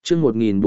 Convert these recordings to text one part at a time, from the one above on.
chương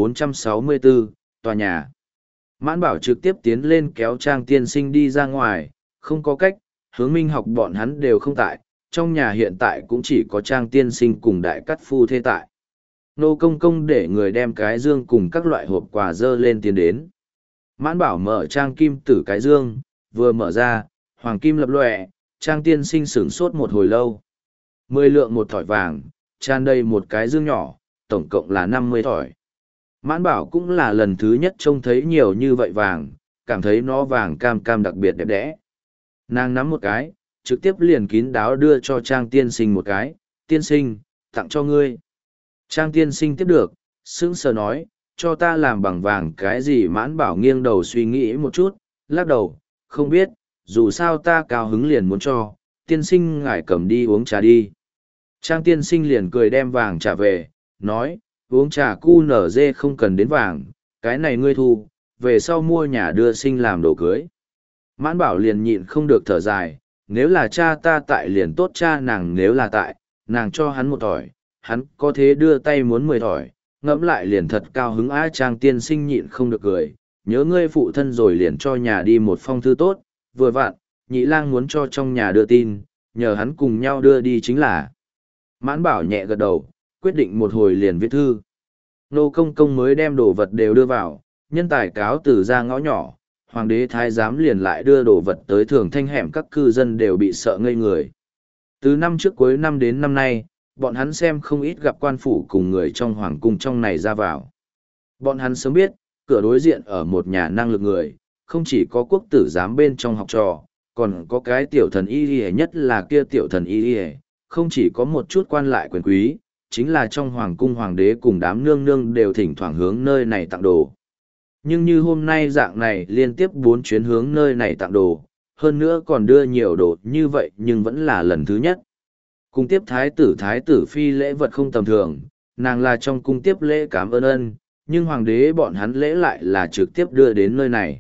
1464, tòa nhà. Mãn Bảo trực tiếp tiến lên kéo Trang tiên sinh đi ra ngoài, không có cách, Hướng Minh học bọn hắn đều không tại, trong nhà hiện tại cũng chỉ có Trang tiên sinh cùng đại cắt phu thê tại. Nô công công để người đem cái dương cùng các loại hộp quà dơ lên tiến đến. Mãn Bảo mở Trang kim tử cái dương, vừa mở ra, hoàng kim lập lòe, Trang tiên sinh sửng sốt một hồi lâu. 10 lượng một thỏi vàng, tràn đầy một cái dương nhỏ, tổng cộng là 50 thỏi. Mãn Bảo cũng là lần thứ nhất trông thấy nhiều như vậy vàng, cảm thấy nó vàng cam cam đặc biệt đẹp đẽ. Nàng nắm một cái, trực tiếp liền kín đáo đưa cho Trang tiên sinh một cái, tiên sinh, tặng cho ngươi. Trang tiên sinh tiếp được, sững sờ nói, cho ta làm bằng vàng cái gì? Mãn Bảo nghiêng đầu suy nghĩ một chút, lắc đầu, không biết, dù sao ta cao hứng liền muốn cho, tiên sinh ngài cầm đi uống trà đi. Trang tiên sinh liền cười đem vàng trả về, nói, uống trà cu nở dê không cần đến vàng, cái này ngươi thu, về sau mua nhà đưa sinh làm đồ cưới. Mãn Bảo liền nhịn không được thở dài, nếu là cha ta tại liền tốt, cha nàng nếu là tại, nàng cho hắn một thỏi, hắn có thế đưa tay muốn 10 thỏi, ngẫm lại liền thật cao hứng. Trang tiên sinh nhịn không được cười, nhớ ngươi phụ thân rồi liền cho nhà đi một phong thư tốt, vừa vặn, nhị lang muốn cho trong nhà đưa tin, nhờ hắn cùng nhau đưa đi chính là. Mãn Bảo nhẹ gật đầu, quyết định một hồi liền viết thư. Nô công công mới đem đồ vật đều đưa vào, nhân tài cáo từ ra ngõ nhỏ, hoàng đế thái giám liền lại đưa đồ vật tới Thường Thanh hẻm, các cư dân đều bị sợ ngây người. Từ năm trước cuối năm đến năm nay, bọn hắn xem không ít gặp quan phủ cùng người trong hoàng cung trong này ra vào. Bọn hắn sớm biết, cửa đối diện ở một nhà năng lực người, không chỉ có quốc tử giám bên trong học trò, còn có cái tiểu thần y y, nhất là kia tiểu thần y y, không chỉ có một chút quan lại quyền quý, chính là trong hoàng cung hoàng đế cùng đám nương nương đều thỉnh thoảng hướng nơi này tặng đồ. Nhưng như hôm nay dạng này liên tiếp 4 chuyến hướng nơi này tặng đồ, hơn nữa còn đưa nhiều đồ như vậy, nhưng vẫn là lần thứ nhất. Cung tiếp thái tử phi lễ vật không tầm thường, nàng là trong cung tiếp lễ cảm ơn ân, nhưng hoàng đế bọn hắn lễ lại là trực tiếp đưa đến nơi này.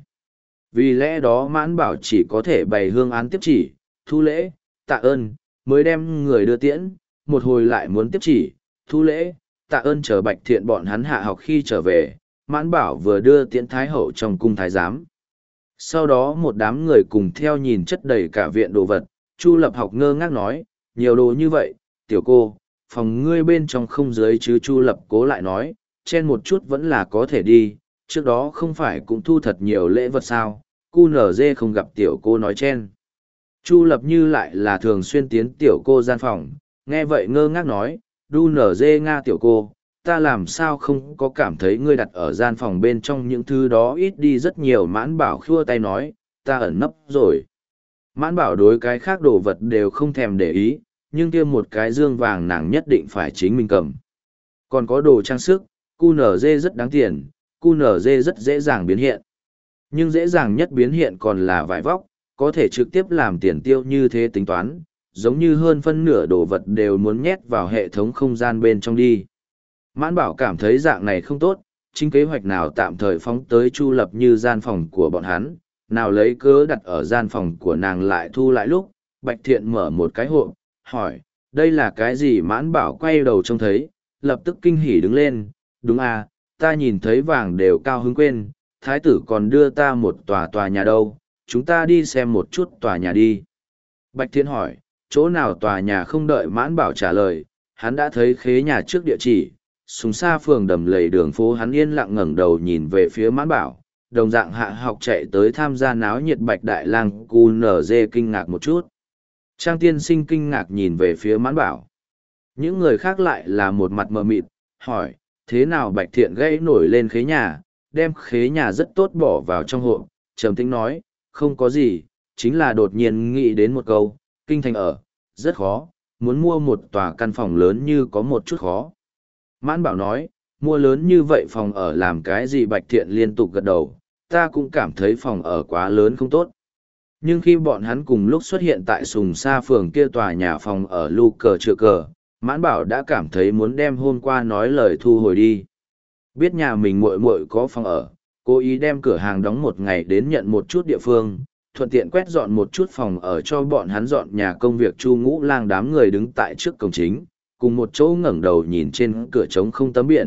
Vì lẽ đó Mãn Bảo chỉ có thể bày hương án tiếp chỉ, thu lễ, tạ ơn, mới đem người đưa tiễn, một hồi lại muốn tiếp chỉ, thu lễ, tạ ơn chờ Bạch Thiện bọn hắn hạ học khi trở về, Mãn Bảo vừa đưa tiễn thái hậu trong cung thái giám. Sau đó một đám người cùng theo nhìn chất đầy cả viện đồ vật, Chu Lập Học ngơ ngác nói, nhiều đồ như vậy, tiểu cô, phòng ngươi bên trong không dưới chứ? Chu Lập cố lại nói, chen một chút vẫn là có thể đi, trước đó không phải cũng thu thật nhiều lễ vật sao, cu nở dê không gặp tiểu cô nói chen. Chu Lập như lại là thường xuyên tiến tiểu cô gian phòng, nghe vậy ngơ ngác nói, đu nở dê nga tiểu cô, ta làm sao không có cảm thấy ngươi đặt ở gian phòng bên trong những thứ đó ít đi rất nhiều. Mãn Bảo khua tay nói, ta ẩn nấp rồi. Mãn Bảo đối cái khác đồ vật đều không thèm để ý, nhưng kia một cái dương vàng nàng nhất định phải chính mình cầm. Còn có đồ trang sức, cu nở dê rất đáng tiền, cu nở dê rất dễ dàng biến hiện. Nhưng dễ dàng nhất biến hiện còn là vải vóc, có thể trực tiếp làm tiền tiêu như thế tính toán, giống như hơn phân nửa đồ vật đều muốn nhét vào hệ thống không gian bên trong đi. Mãn Bảo cảm thấy dạng này không tốt, chính kế hoạch nào tạm thời phóng tới Chu Lập như gian phòng của bọn hắn, nào lấy cớ đặt ở gian phòng của nàng lại thu lại lúc, Bạch Thiện mở một cái hộp, hỏi, đây là cái gì? Mãn Bảo quay đầu trông thấy, lập tức kinh hỉ đứng lên, đúng à, ta nhìn thấy vàng đều cao hứng quên, thái tử còn đưa ta một tòa nhà đâu, chúng ta đi xem một chút tòa nhà đi. Bạch Thiện hỏi, chỗ nào tòa nhà? Không đợi Mãn Bảo trả lời, hắn đã thấy khế nhà trước địa chỉ, súng xa phường đầm lầy đường phố. Hắn yên lặng ngẩng đầu nhìn về phía Mãn Bảo, đồng dạng hạ học chạy tới tham gia náo nhiệt Bạch Đại Lang cu nở dê kinh ngạc một chút. Trang tiên sinh kinh ngạc nhìn về phía Mãn Bảo. Những người khác lại là một mặt mờ mịt, hỏi, thế nào? Bạch Thiện gãy nổi lên khế nhà, đem khế nhà rất tốt bỏ vào trong hộp, trầm tĩnh nói, không có gì, chính là đột nhiên nghĩ đến một câu, kinh thành ở, rất khó, muốn mua một tòa căn phòng lớn như có một chút khó. Mãn Bảo nói, mua lớn như vậy phòng ở làm cái gì? Bạch Thiện liên tục gật đầu, ta cũng cảm thấy phòng ở quá lớn không tốt. Nhưng khi bọn hắn cùng lúc xuất hiện tại Sùng Sa phường kia tòa nhà phòng ở lu cờ chữa cờ, Mãn Bảo đã cảm thấy muốn đem hôm qua nói lời thu hồi đi. Biết nhà mình muội muội có phòng ở, cố ý đem cửa hàng đóng một ngày đến nhận một chút địa phương, thuận tiện quét dọn một chút phòng ở cho bọn hắn dọn nhà công việc. Chu Ngũ Lang đám người đứng tại trước cổng chính, cùng một chỗ ngẩng đầu nhìn trên cửa trống không tấm biển,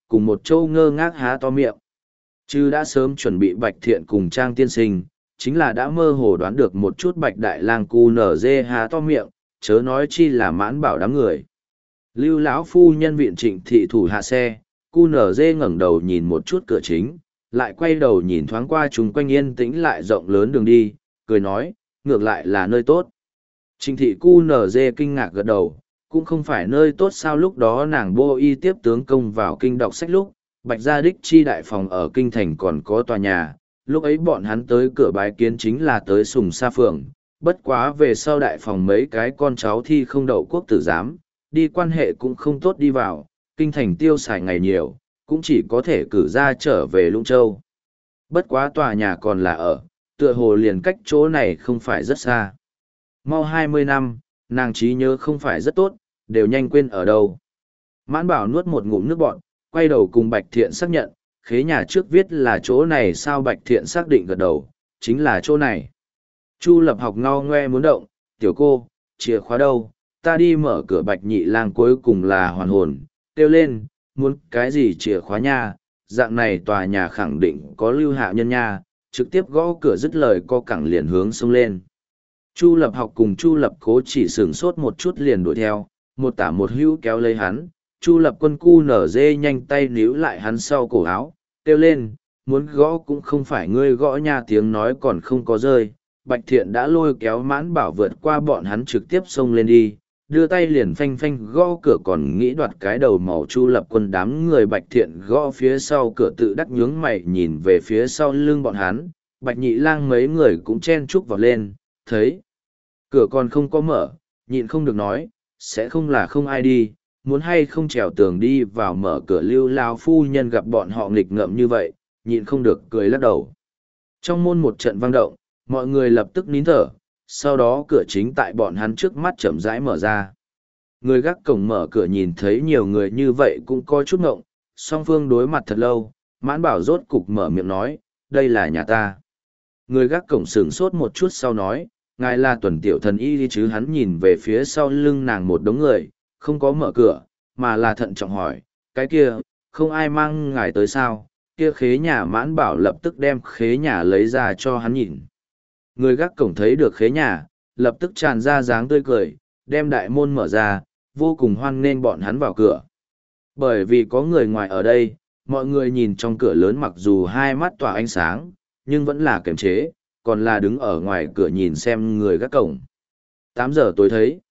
cùng một châu ngơ ngác há to miệng. Chứ đã sớm chuẩn bị Bạch Thiện cùng Trang tiên sinh, chính là đã mơ hồ đoán được một chút Bạch Đại Lang cu nở dê há to miệng, chớ nói chi là Mãn Bảo đám người. Lưu lão phu nhân viện Trịnh thị thủ hạ xe, cu nở dê ngẩng đầu nhìn một chút cửa chính, lại quay đầu nhìn thoáng qua chúng quanh yên tĩnh lại rộng lớn đường đi, cười nói, ngược lại là nơi tốt. Trịnh thị cu nở dê kinh ngạc gật đầu, cũng không phải nơi tốt sao. Lúc đó nàng Bô Y tiếp tướng công vào kinh đọc sách lúc, Bạch Gia Đích chi đại phòng ở kinh thành còn có tòa nhà, lúc ấy bọn hắn tới cửa bái kiến chính là tới Sùng Sa Phường, bất quá về sau đại phòng mấy cái con cháu thi không đậu quốc tử giám, đi quan hệ cũng không tốt đi vào, kinh thành tiêu xài ngày nhiều, cũng chỉ có thể cử ra trở về Lũng Châu. Bất quá tòa nhà còn là ở, tựa hồ liền cách chỗ này không phải rất xa. Mau 20 năm, nàng trí nhớ không phải rất tốt, đều nhanh quên ở đâu. Mãn Bảo nuốt một ngụm nước bọt, quay đầu cùng Bạch Thiện xác nhận, khế nhà trước viết là chỗ này sao. Bạch Thiện xác định gật đầu, chính là chỗ này. Chu Lập Học ngao ngoe muốn động, tiểu cô, chìa khóa đâu, ta đi mở cửa. Bạch Nhị Lang cuối cùng là hoàn hồn, kêu lên, muốn cái gì chìa khóa nha, dạng này tòa nhà khẳng định có lưu hạ nhân nha, trực tiếp gõ cửa dứt lời co cẳng liền hướng xông lên. Chu Lập Học cùng Chu Lập Cố chỉ sửng sốt một chút liền đuổi theo, một tả một hữu kéo lấy hắn. Chu Lập Quân cu nở dê nhanh tay níu lại hắn sau cổ áo, kêu lên, muốn gõ cũng không phải ngươi gõ nha. Tiếng nói còn không có rơi, Bạch Thiện đã lôi kéo Mãn Bảo vượt qua bọn hắn trực tiếp xông lên đi, đưa tay liền phanh phanh gõ cửa, còn nghĩ đoạt cái đầu màu. Chu Lập Quân đám người Bạch Thiện gõ phía sau cửa tự đắc nhướng mày nhìn về phía sau lưng bọn hắn. Bạch Nhị Lang mấy người cũng chen chúc vào lên, thấy cửa còn không có mở, nhịn không được nói, sẽ không là không ai đi, muốn hay không trèo tường đi vào mở cửa. Lưu lao phu nhân gặp bọn họ nghịch ngợm như vậy, nhịn không được cười lắc đầu. Trong môn một trận vang động, mọi người lập tức nín thở, sau đó cửa chính tại bọn hắn trước mắt chậm rãi mở ra. Người gác cổng mở cửa nhìn thấy nhiều người như vậy cũng có chút ngộng, song phương đối mặt thật lâu, Mãn Bảo rốt cục mở miệng nói, đây là nhà ta. Người gác cổng sửng sốt một chút sau nói, ngài là Tuần tiểu thần y đi chứ. Hắn nhìn về phía sau lưng nàng một đống người, không có mở cửa, mà là thận trọng hỏi, cái kia, không ai mang ngài tới sao? Kia khế nhà. Mãn Bảo lập tức đem khế nhà lấy ra cho hắn nhìn. Người gác cổng thấy được khế nhà, lập tức tràn ra dáng tươi cười, đem đại môn mở ra, vô cùng hoan nghênh bọn hắn vào cửa. Bởi vì có người ngoài ở đây, mọi người nhìn trong cửa lớn mặc dù hai mắt tỏa ánh sáng, nhưng vẫn là kiềm chế, còn là đứng ở ngoài cửa nhìn xem người gác cổng. 8 giờ tối thấy,